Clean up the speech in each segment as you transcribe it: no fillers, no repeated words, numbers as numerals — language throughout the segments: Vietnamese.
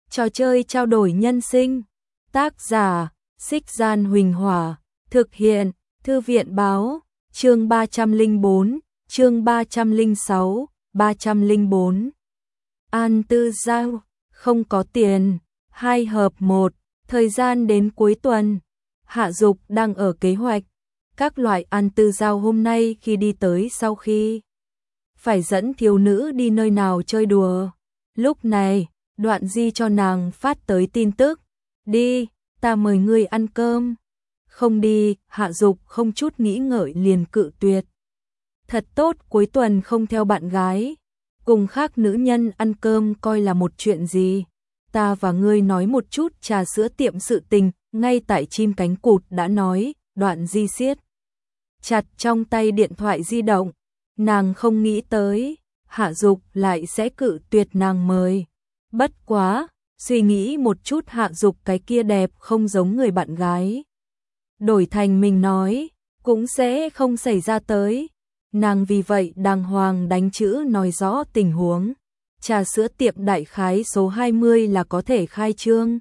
Trò chơi trao đổi nhân sinh. Tác giả: Xích Gian Huỳnh Hỏa. Thực hiện: Thư viện báo. Chương 304, chương 306, 304. An Tư Giao, không có tiền. 2 hợp 1. Thời gian đến cuối tuần. Hạ Dục đang ở kế hoạch các loại An Tư Giao hôm nay khi đi tới sau khi phải dẫn thiếu nữ đi nơi nào chơi đùa. Lúc này, Đoạn Di cho nàng phát tới tin tức. Đi, ta mời ngươi ăn cơm. Không đi, Hạ Dục không chút nghĩ ngợi liền cự tuyệt. Thật tốt, cuối tuần không theo bạn gái. Cùng khác nữ nhân ăn cơm coi là một chuyện gì. Ta và ngươi nói một chút trà sữa tiệm sự tình, ngay tại chim cánh cụt đã nói. Đoạn Di siết chặt trong tay điện thoại di động. Nàng không nghĩ tới Hạ Dục lại sẽ cự tuyệt nàng mời. Bất quá, suy nghĩ một chút Hạ Dục cái kia đẹp không giống người bạn gái. Đổi thành mình nói, cũng sẽ không xảy ra tới. Nàng vì vậy đàng hoàng đánh chữ nói rõ tình huống. Trà sữa tiệm đại khái số 20 là có thể khai trương.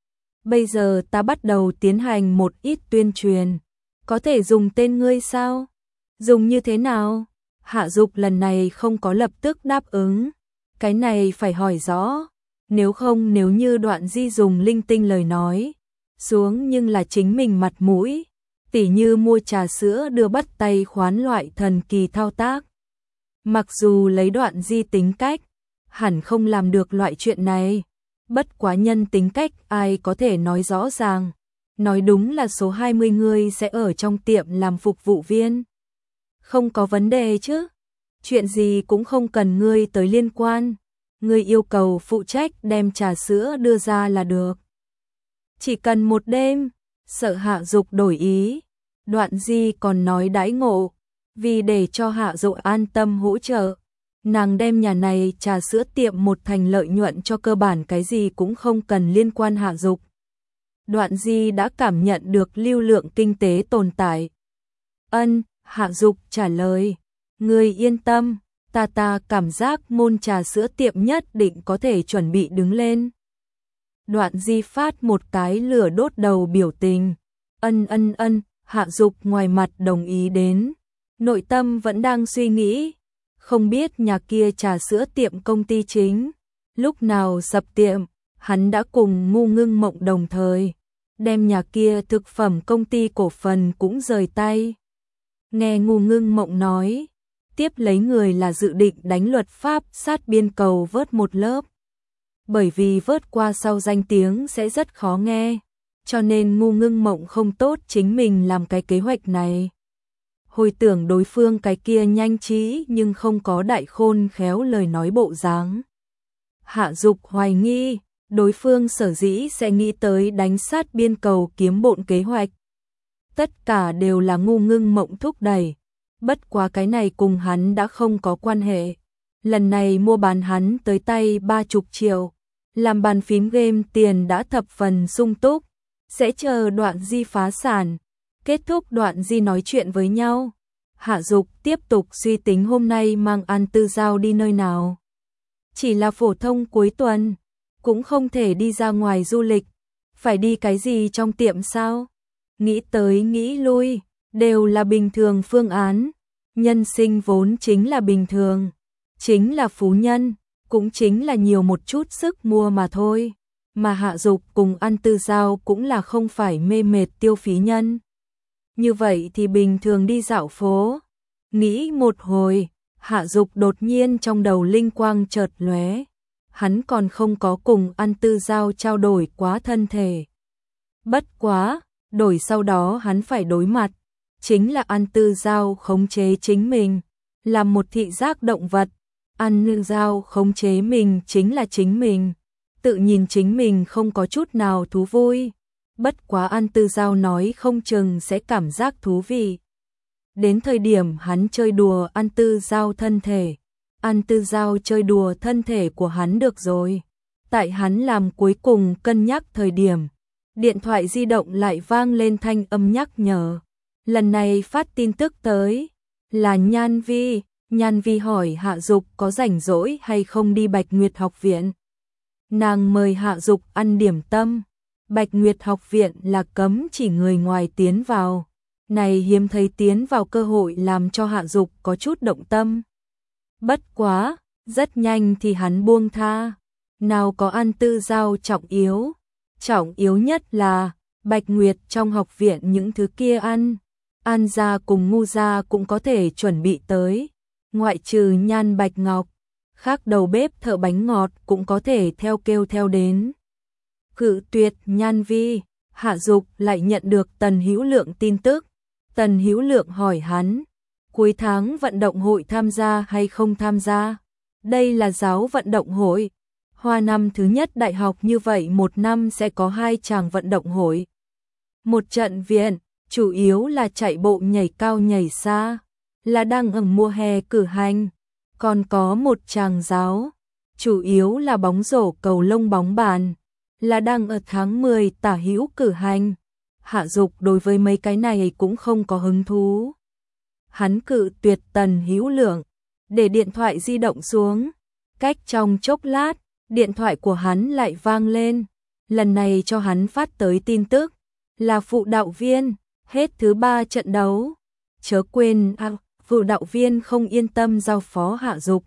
Bây giờ ta bắt đầu tiến hành một ít tuyên truyền. Có thể dùng tên ngươi sao? Dùng như thế nào? Hạ Dục lần này không có lập tức đáp ứng. Cái này phải hỏi rõ. Nếu không, nếu như Đoạn Di dùng linh tinh lời nói xuống nhưng là chính mình mặt mũi, tỉ như mua trà sữa đưa bắt tay khoán loại thần kỳ thao tác. Mặc dù lấy Đoạn Di tính cách, hẳn không làm được loại chuyện này. Bất quá nhân tính cách ai có thể nói rõ ràng. Nói đúng là số 20 người sẽ ở trong tiệm làm phục vụ viên. Không có vấn đề chứ. Chuyện gì cũng không cần ngươi tới liên quan. Ngươi yêu cầu phụ trách đem trà sữa đưa ra là được. Chỉ cần một đêm. Sợ Hạ Dục đổi ý. Đoạn Di còn nói đãi ngộ. Vì để cho Hạ Dục an tâm hỗ trợ, nàng đem nhà này trà sữa tiệm một thành lợi nhuận cho cơ bản cái gì cũng không cần liên quan Hạ Dục. Đoạn Di đã cảm nhận được lưu lượng kinh tế tồn tại. Hạ Dục trả lời. Ngươi yên tâm, ta cảm giác môn trà sữa tiệm nhất định có thể chuẩn bị đứng lên. Đoạn Di phát một cái lửa đốt đầu biểu tình. Hạ Dục ngoài mặt đồng ý đến. Nội tâm vẫn đang suy nghĩ. Không biết nhà kia trà sữa tiệm công ty chính lúc nào sập tiệm. Hắn đã cùng Ngu Ngưng Mộng đồng thời đem nhà kia thực phẩm công ty cổ phần cũng rời tay. Nghe Ngu Ngưng Mộng nói, tiếp lấy người là dự định đánh luật pháp sát biên cầu vớt một lớp. Bởi vì vớt qua sau danh tiếng sẽ rất khó nghe, cho nên Ngu Ngưng Mộng không tốt chính mình làm cái kế hoạch này. Hồi tưởng đối phương cái kia nhanh trí nhưng không có đại khôn khéo lời nói bộ dáng. Hạ Dục hoài nghi, đối phương sở dĩ sẽ nghĩ tới đánh sát biên cầu kiếm bộn kế hoạch. Tất cả đều là Ngu Ngưng Mộng thúc đẩy. Bất quá cái này cùng hắn đã không có quan hệ. Lần này mua bán hắn tới tay 30 triệu. Làm bàn phím game tiền đã thập phần sung túc. Sẽ chờ Đoạn Di phá sản. Kết thúc Đoạn Di nói chuyện với nhau. Hạ Dục tiếp tục suy tính hôm nay mang An Tư Giao đi nơi nào. Chỉ là phổ thông cuối tuần. Cũng không thể đi ra ngoài du lịch. Phải đi cái gì trong tiệm sao? Nghĩ tới nghĩ lui, đều là bình thường phương án. Nhân sinh vốn chính là bình thường. Chính là phú nhân, cũng chính là nhiều một chút sức mua mà thôi. Mà Hạ Dục cùng An Tư Giao cũng là không phải mê mệt tiêu phí nhân. Như vậy thì bình thường đi dạo phố. Nghĩ một hồi, Hạ Dục đột nhiên trong đầu linh quang chợt lóe. Hắn còn không có cùng An Tư Giao trao đổi quá thân thể. Bất quá, đổi sau đó hắn phải đối mặt. Chính là An Tư Giao khống chế chính mình. Làm một thị giác động vật. An Tư Giao khống chế mình chính là chính mình. Tự nhìn chính mình không có chút nào thú vui. Bất quá An Tư Giao nói không chừng sẽ cảm giác thú vị. Đến thời điểm hắn chơi đùa An Tư Giao thân thể. An Tư Giao chơi đùa thân thể của hắn được rồi. Tại hắn làm cuối cùng cân nhắc thời điểm, điện thoại di động lại vang lên thanh âm nhắc nhở. Lần này phát tin tức tới là Nhan Vi. Nhan Vi hỏi Hạ Dục có rảnh rỗi hay không đi Bạch Nguyệt học viện. Nàng mời Hạ Dục ăn điểm tâm. Bạch Nguyệt học viện là cấm chỉ người ngoài tiến vào. Này hiếm thấy tiến vào cơ hội làm cho Hạ Dục có chút động tâm. Bất quá, rất nhanh thì hắn buông tha. Nào có An Tư Giao trọng yếu. Trọng yếu nhất là Bạch Nguyệt trong học viện những thứ kia An gia cùng Ngu gia cũng có thể chuẩn bị tới. Ngoại trừ Nhan Bạch Ngọc, khác đầu bếp thợ bánh ngọt cũng có thể theo kêu theo đến. Cự tuyệt Nhan Vi, Hạ Dục lại nhận được Tần Hữu Lượng tin tức. Tần Hữu Lượng hỏi hắn, cuối tháng vận động hội tham gia hay không tham gia? Đây là giáo vận động hội. Hoa năm thứ nhất đại học như vậy một năm sẽ có 2 tràng vận động hội. Một trận viện, chủ yếu là chạy bộ nhảy cao nhảy xa, là đang ở mùa hè cử hành. Còn có một tràng giáo, chủ yếu là bóng rổ cầu lông bóng bàn, là đang ở tháng 10 tả hữu cử hành. Hạ Dục đối với mấy cái này cũng không có hứng thú. Hắn cự tuyệt Tần Hữu Lượng, để điện thoại di động xuống. Cách trong chốc lát, điện thoại của hắn lại vang lên. Lần này cho hắn phát tới tin tức, là phụ đạo viên, hết thứ 3 trận đấu. Chớ quên, phụ đạo viên không yên tâm giao phó Hạ Dục.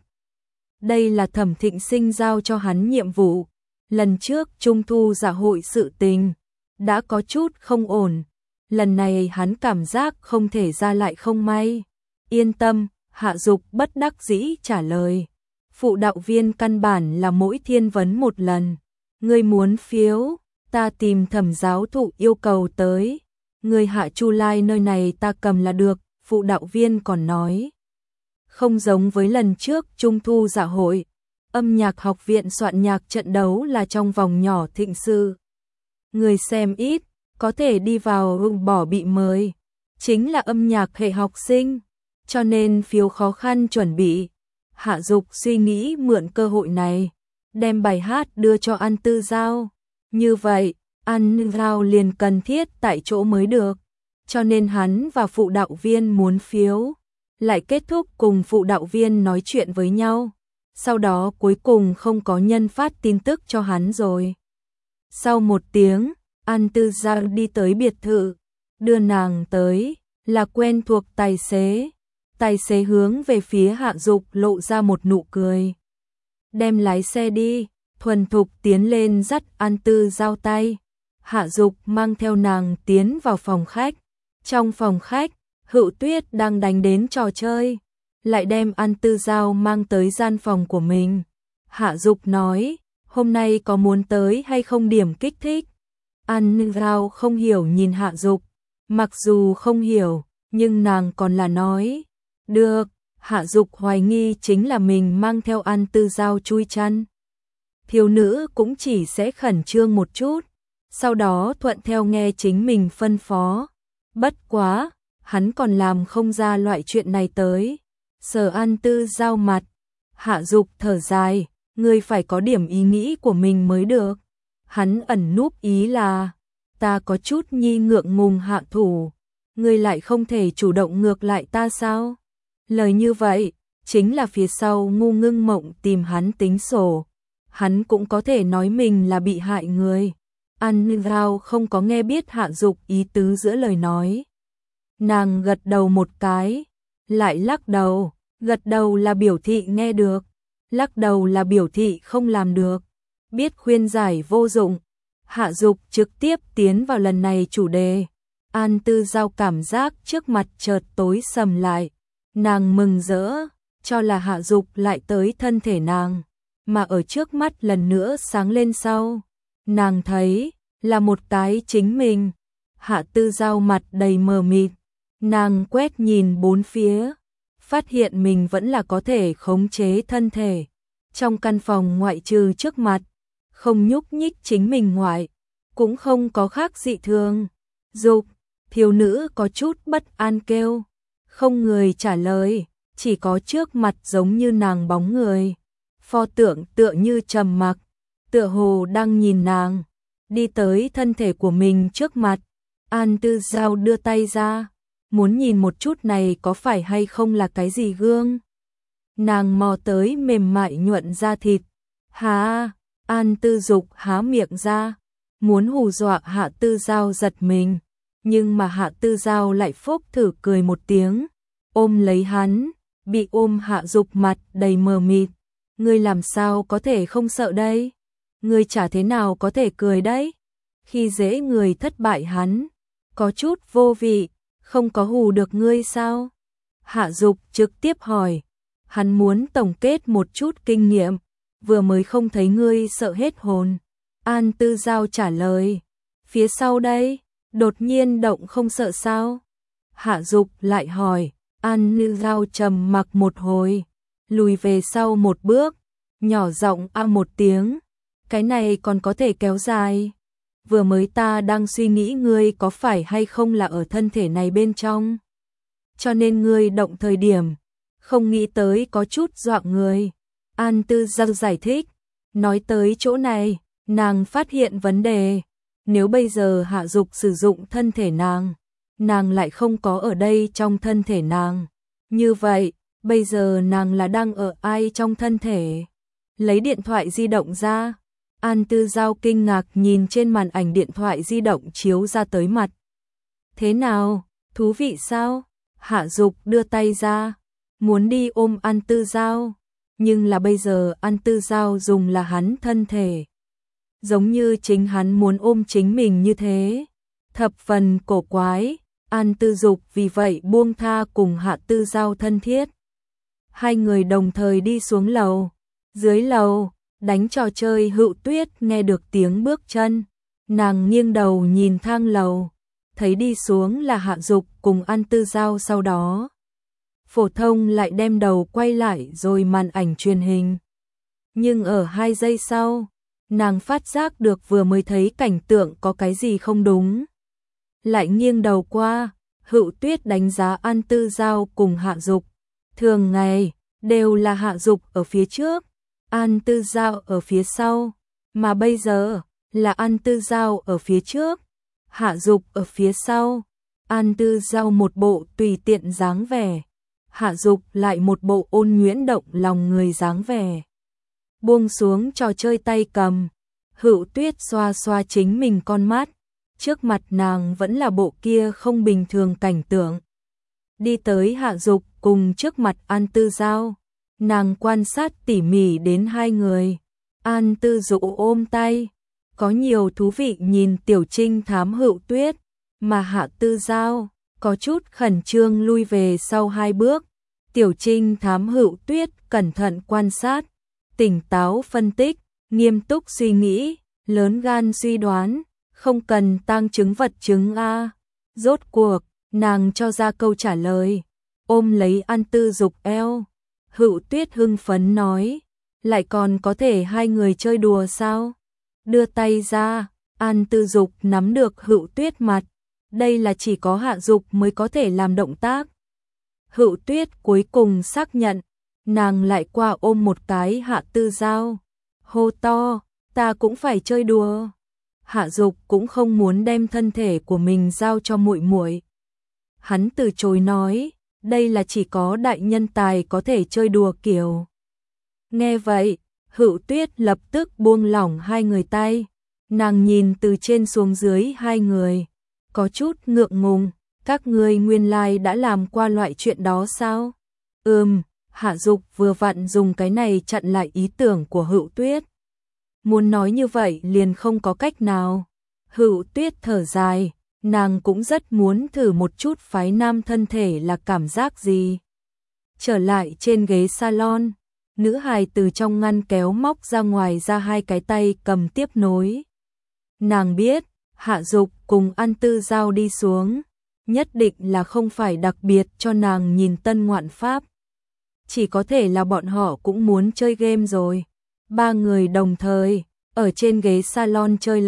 Đây là Thẩm Thịnh Sinh giao cho hắn nhiệm vụ. Lần trước Trung thu dạ hội sự tình đã có chút không ổn. Lần này hắn cảm giác không thể ra lại không may. Yên tâm, Hạ Dục bất đắc dĩ trả lời. Phụ đạo viên căn bản là mỗi thiên vấn một lần. Ngươi muốn phiếu, ta tìm Thẩm giáo thụ yêu cầu tới. Ngươi Hạ Chu Lai nơi này ta cầm là được, phụ đạo viên còn nói. Không giống với lần trước Trung thu dạ hội, âm nhạc học viện soạn nhạc trận đấu là trong vòng nhỏ thịnh sự. Người xem ít, có thể đi vào bỏ bị mời. Chính là âm nhạc hệ học sinh, cho nên phiếu khó khăn chuẩn bị. Hạ Dục suy nghĩ mượn cơ hội này, đem bài hát đưa cho An Tư Giao. Như vậy, An Tư Giao liền cần thiết tại chỗ mới được. Cho nên hắn và phụ đạo viên muốn phiếu, lại kết thúc cùng phụ đạo viên nói chuyện với nhau. Sau đó cuối cùng không có nhân phát tin tức cho hắn rồi. Sau 1 tiếng, An Tư Giao đi tới biệt thự, đưa nàng tới, là quen thuộc tài xế. Tài xế hướng về phía Hạ Dục lộ ra một nụ cười. Đem lái xe đi, thuần thục tiến lên dắt An Tư Giao tay. Hạ Dục mang theo nàng tiến vào phòng khách. Trong phòng khách, Hữu Tuyết đang đánh đến trò chơi, lại đem An Tư Giao mang tới gian phòng của mình. Hạ Dục nói, hôm nay có muốn tới hay không điểm kích thích? An Tư Giao không hiểu nhìn Hạ Dục, mặc dù không hiểu, nhưng nàng còn là nói. Được, Hạ Dục hoài nghi chính là mình mang theo An Tư Giao chui chăn. Thiếu nữ cũng chỉ sẽ khẩn trương một chút, sau đó thuận theo nghe chính mình phân phó. Bất quá, hắn còn làm không ra loại chuyện này tới. Sờ An Tư Giao mặt, Hạ Dục thở dài, ngươi phải có điểm ý nghĩ của mình mới được. Hắn ẩn núp ý là, ta có chút nhi ngượng ngùng hạ thủ, ngươi lại không thể chủ động ngược lại ta sao? Lời như vậy, chính là phía sau Ngu Ngưng Mộng tìm hắn tính sổ. Hắn cũng có thể nói mình là bị hại người. An Tư Giao không có nghe biết Hạ Dục ý tứ giữa lời nói. Nàng gật đầu một cái, lại lắc đầu. Gật đầu là biểu thị nghe được, lắc đầu là biểu thị không làm được. Biết khuyên giải vô dụng, Hạ Dục trực tiếp tiến vào lần này chủ đề. An Tư Giao cảm giác trước mặt chợt tối sầm lại. Nàng mừng rỡ, cho là Hạ Dục lại tới thân thể nàng, mà ở trước mắt lần nữa sáng lên sau. Nàng thấy, là một cái chính mình. Hạ Tư Giao mặt đầy mờ mịt, nàng quét nhìn bốn phía, phát hiện mình vẫn là có thể khống chế thân thể. Trong căn phòng ngoại trừ trước mặt, không nhúc nhích chính mình ngoại, cũng không có khác dị thường. Dục, thiếu nữ có chút bất an kêu. Không người trả lời, chỉ có trước mặt giống như nàng bóng người. Pho tượng tựa như trầm mặc, tựa hồ đang nhìn nàng. Đi tới thân thể của mình trước mặt, An Tư Giao đưa tay ra, muốn nhìn một chút này có phải hay không là cái gì gương. Nàng mò tới mềm mại nhuận da thịt. Hà, An Tư Dục há miệng ra, muốn hù dọa Hạ Tư Giao giật mình, nhưng mà Hạ Tư Giao lại phốc thử cười một tiếng, ôm lấy hắn, bị ôm Hạ Dục mặt đầy mờ mịt, ngươi làm sao có thể không sợ đây? Ngươi chả thế nào có thể cười đấy? Khi dễ người thất bại hắn, có chút vô vị, không có hù được ngươi sao? Hạ Dục trực tiếp hỏi, hắn muốn tổng kết một chút kinh nghiệm, vừa mới không thấy ngươi sợ hết hồn. An Tư Giao trả lời, phía sau đây, đột nhiên động không sợ sao? Hạ Dục lại hỏi, An Tư Giao trầm mặc một hồi, lùi về sau một bước, nhỏ giọng a một tiếng, cái này còn có thể kéo dài. Vừa mới ta đang suy nghĩ ngươi có phải hay không là ở thân thể này bên trong. Cho nên ngươi động thời điểm, không nghĩ tới có chút dọa người. An Tư Giao giải thích, nói tới chỗ này, nàng phát hiện vấn đề. Nếu bây giờ Hạ Dục sử dụng thân thể nàng lại không có ở đây trong thân thể nàng. Như vậy, bây giờ nàng là đang ở ai trong thân thể? Lấy điện thoại di động ra. An Tư Giao kinh ngạc nhìn trên màn ảnh điện thoại di động chiếu ra tới mặt. Thế nào, thú vị sao? Hạ Dục đưa tay ra, muốn đi ôm An Tư Giao, nhưng là bây giờ An Tư Giao dùng là hắn thân thể. Giống như chính hắn muốn ôm chính mình như thế. Thập phần cổ quái, An Tư Dục vì vậy buông tha cùng Hạ Tư Giao thân thiết. Hai người đồng thời đi xuống lầu. Dưới lầu, đánh trò chơi Hữu Tuyết nghe được tiếng bước chân. Nàng nghiêng đầu nhìn thang lầu, thấy đi xuống là Hạ Dục cùng An Tư Giao, sau đó phổ thông lại đem đầu quay lại rồi màn ảnh truyền hình. Nhưng ở 2 giây sau, nàng phát giác được vừa mới thấy cảnh tượng có cái gì không đúng. Lại nghiêng đầu qua, Hữu Tuyết đánh giá An Tư Giao cùng Hạ Dục. Thường ngày, đều là Hạ Dục ở phía trước, An Tư Giao ở phía sau, mà bây giờ là An Tư Giao ở phía trước, Hạ Dục ở phía sau. An Tư Giao một bộ tùy tiện dáng vẻ, Hạ Dục lại một bộ ôn nhuyễn động lòng người dáng vẻ. Buông xuống trò chơi tay cầm, Hữu Tuyết xoa xoa chính mình con mắt, trước mặt nàng vẫn là bộ kia không bình thường cảnh tượng. Đi tới Hạ Dục cùng trước mặt An Tư Giao, nàng quan sát tỉ mỉ đến hai người. An Tư Dục ôm tay, có nhiều thú vị nhìn tiểu trinh thám Hữu Tuyết, mà Hạ Tư Giao có chút khẩn trương lui về sau 2 bước. Tiểu trinh thám Hữu Tuyết cẩn thận quan sát, tỉnh táo phân tích, nghiêm túc suy nghĩ, lớn gan suy đoán, không cần tang chứng vật chứng a. Rốt cuộc, nàng cho ra câu trả lời, ôm lấy An Tư Dục eo. Hữu Tuyết hưng phấn nói, lại còn có thể hai người chơi đùa sao? Đưa tay ra, An Tư Dục nắm được Hữu Tuyết mặt, đây là chỉ có Hạ Dục mới có thể làm động tác. Hữu Tuyết cuối cùng xác nhận, nàng lại qua ôm một cái Hạ Tư Giao, hô to, ta cũng phải chơi đùa. Hạ Dục cũng không muốn đem thân thể của mình giao cho muội muội. Hắn từ chối nói, đây là chỉ có đại nhân tài có thể chơi đùa kiểu. Nghe vậy, Hữu Tuyết lập tức buông lỏng hai người tay, nàng nhìn từ trên xuống dưới hai người, có chút ngượng ngùng, các ngươi nguyên lai đã làm qua loại chuyện đó sao? Hạ Dục vừa vặn dùng cái này chặn lại ý tưởng của Hữu Tuyết. Muốn nói như vậy liền không có cách nào. Hữu Tuyết thở dài, nàng cũng rất muốn thử một chút phái nam thân thể là cảm giác gì. Trở lại trên ghế salon, nữ hài từ trong ngăn kéo móc ra ngoài ra 2 cái tay cầm tiếp nối. Nàng biết, Hạ Dục cùng An Tư Giao đi xuống, nhất định là không phải đặc biệt cho nàng nhìn tân ngoạn pháp. Chỉ có thể là bọn họ cũng muốn chơi game rồi. 3 người đồng thời, ở trên ghế salon chơi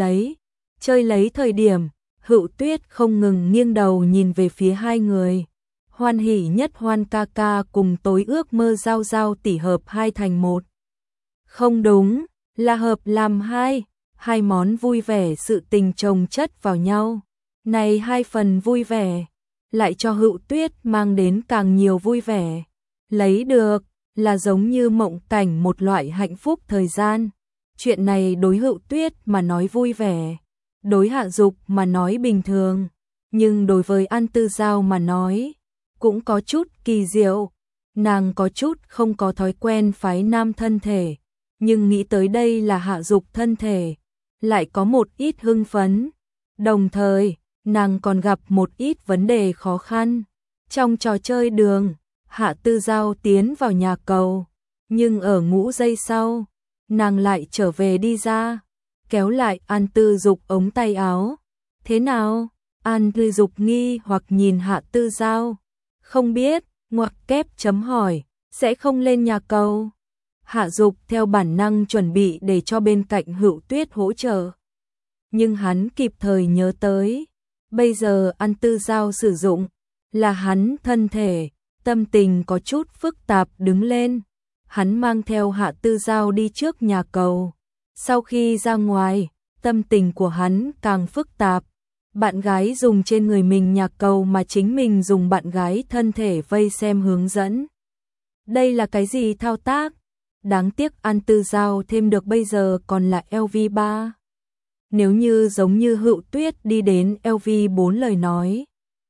lấy thời điểm, Hữu Tuyết không ngừng nghiêng đầu nhìn về phía hai người. Hoan hỉ nhất Hoan ca ca cùng tối ước mơ Giao Giao tỷ hợp 2 thành 1. Không đúng, là hợp làm 2, 2 món vui vẻ sự tình chồng chất vào nhau. Này 2 phần vui vẻ, lại cho Hữu Tuyết mang đến càng nhiều vui vẻ. Lấy được, là giống như mộng cảnh một loại hạnh phúc thời gian. Chuyện này đối Hựu Tuyết mà nói vui vẻ, đối Hạ Dục mà nói bình thường, nhưng đối với An Tư Giao mà nói, cũng có chút kỳ diệu. Nàng có chút không có thói quen phái nam thân thể, nhưng nghĩ tới đây là Hạ Dục thân thể, lại có một ít hưng phấn. Đồng thời, nàng còn gặp một ít vấn đề khó khăn. Trong trò chơi đường, Hạ Tư Giao tiến vào nhà cầu, nhưng ở ngũ giây sau, nàng lại trở về đi ra, kéo lại An Tư Dục ống tay áo. Thế nào? An Tư Dục nghi hoặc nhìn Hạ Tư Giao. Không biết, ngoặc kép chấm hỏi, sẽ không lên nhà cầu. Hạ Dục theo bản năng chuẩn bị để cho bên cạnh Hựu Tuyết hỗ trợ. Nhưng hắn kịp thời nhớ tới, bây giờ An Tư Giao sử dụng là hắn thân thể, tâm tình có chút phức tạp đứng lên. Hắn mang theo Hạ Tư Giao đi trước nhà cầu. Sau khi ra ngoài, tâm tình của hắn càng phức tạp. Bạn gái dùng trên người mình nhà cầu mà chính mình dùng bạn gái thân thể vây xem hướng dẫn. Đây là cái gì thao tác? Đáng tiếc An Tư Giao thêm được bây giờ còn là LV3. Nếu như giống như Hựu Tuyết đi đến LV4 lời nói,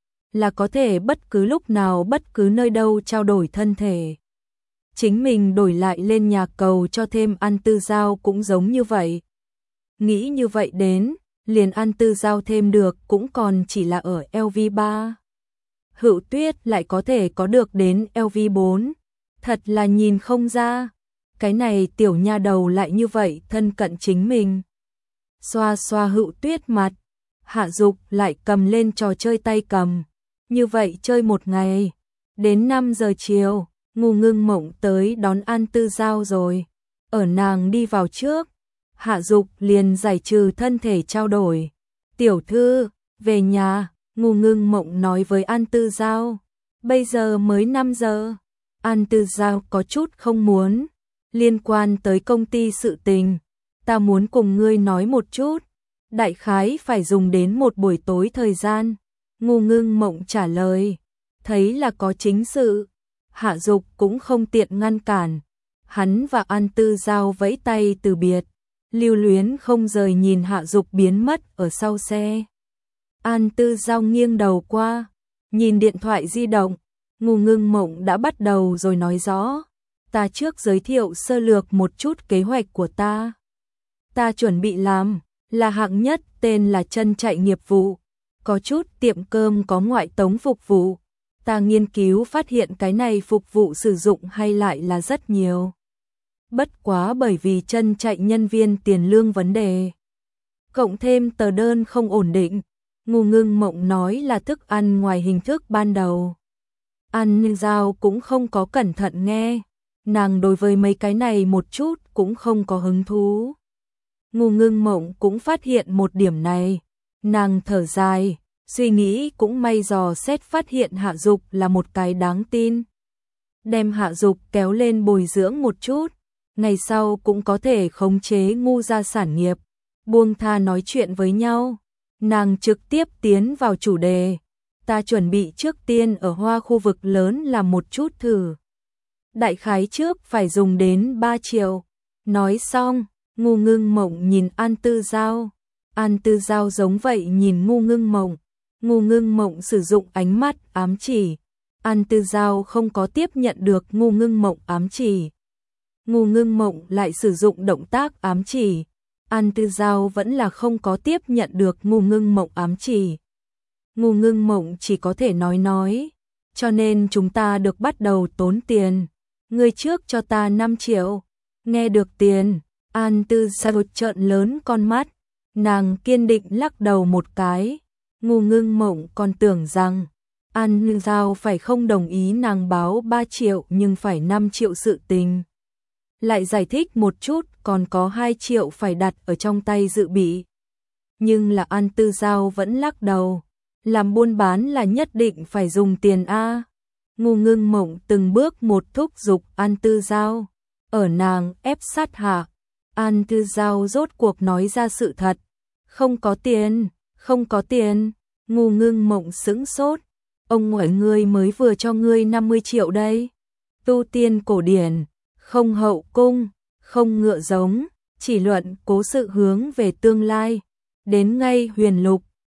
là có thể bất cứ lúc nào bất cứ nơi đâu trao đổi thân thể. Chính mình đổi lại lên nhà cầu cho thêm An Tư Giao cũng giống như vậy. Nghĩ như vậy đến, liền An Tư Giao thêm được cũng còn chỉ là ở LV3. Hựu Tuyết lại có thể có được đến LV4. Thật là nhìn không ra. Cái này tiểu nha đầu lại như vậy thân cận chính mình. Xoa xoa Hựu Tuyết mặt, Hạ Dục lại cầm lên trò chơi tay cầm. Như vậy chơi một ngày. Đến 5 giờ chiều, Ngô Ngưng Mộng tới đón An Tư Giao rồi. Ở nàng đi vào trước, Hạ Dục liền giải trừ thân thể trao đổi. Tiểu thư, về nhà, Ngô Ngưng Mộng nói với An Tư Giao. Bây giờ mới 5 giờ. An Tư Giao có chút không muốn. Liên quan tới công ty sự tình, ta muốn cùng ngươi nói một chút. Đại khái phải dùng đến một buổi tối thời gian. Ngô Ngưng Mộng trả lời. Thấy là có chính sự. Hạ Dục cũng không tiện ngăn cản. Hắn và An Tư Giao vẫy tay từ biệt. Lưu luyến không rời nhìn Hạ Dục biến mất ở sau xe. An Tư Giao nghiêng đầu qua, nhìn điện thoại di động. Ngô Ngưng Mộng đã bắt đầu rồi nói rõ. Ta trước giới thiệu sơ lược một chút kế hoạch của ta. Ta chuẩn bị làm là hạng nhất tên là chân chạy nghiệp vụ. Có chút tiệm cơm có ngoại tống phục vụ. Ta nghiên cứu phát hiện cái này phục vụ sử dụng hay lại là rất nhiều. Bất quá bởi vì chân chạy nhân viên tiền lương vấn đề. Cộng thêm tờ đơn không ổn định. Ngô Ngưng Mộng nói là thức ăn ngoài hình thức ban đầu. An Giao cũng không có cẩn thận nghe. Nàng đối với mấy cái này một chút cũng không có hứng thú. Ngô Ngưng Mộng cũng phát hiện một điểm này. Nàng thở dài, suy nghĩ cũng may dò xét phát hiện Hạ Dục là một cái đáng tin. Đem Hạ Dục kéo lên bồi dưỡng một chút, ngày sau cũng có thể khống chế Ngu gia sản nghiệp. Buông tha nói chuyện với nhau, nàng trực tiếp tiến vào chủ đề. Ta chuẩn bị trước tiên ở Hoa khu vực lớn làm một chút thử. Đại khái trước phải dùng đến 3 triệu. Nói xong, Ngô Ngưng Mộng nhìn An Tư Giao. An Tư Giao giống vậy nhìn Ngô Ngưng Mộng. Ngô Ngưng Mộng sử dụng ánh mắt ám chỉ. An Tư Giao không có tiếp nhận được Ngô Ngưng Mộng ám chỉ. Ngô Ngưng Mộng lại sử dụng động tác ám chỉ. An Tư Giao vẫn là không có tiếp nhận được Ngô Ngưng Mộng ám chỉ. Ngô Ngưng Mộng chỉ có thể nói. Cho nên chúng ta được bắt đầu tốn tiền. Ngươi trước cho ta 5 triệu. Nghe được tiền, An Tư Giao trợn lớn con mắt. Nàng kiên định lắc đầu một cái. Ngô Ngưng Mộng còn tưởng rằng An Tư Giao phải không đồng ý nàng báo 3 triệu nhưng phải 5 triệu sự tình. Lại giải thích một chút còn có 2 triệu phải đặt ở trong tay dự bị. Nhưng là An Tư Giao vẫn lắc đầu. Làm buôn bán là nhất định phải dùng tiền a. Ngô Ngưng Mộng từng bước một thúc giục An Tư Giao. Ở nàng ép sát hạ, An Tư Giao rốt cuộc nói ra sự thật. Không có tiền, không có tiền. Ngô Ngưng Mộng sững sốt. Ông ngoại ngươi mới vừa cho ngươi 50 triệu đây. Tu tiên cổ điển, không hậu cung, không ngựa giống, chỉ luận cố sự hướng về tương lai. Đến ngay huyền lục,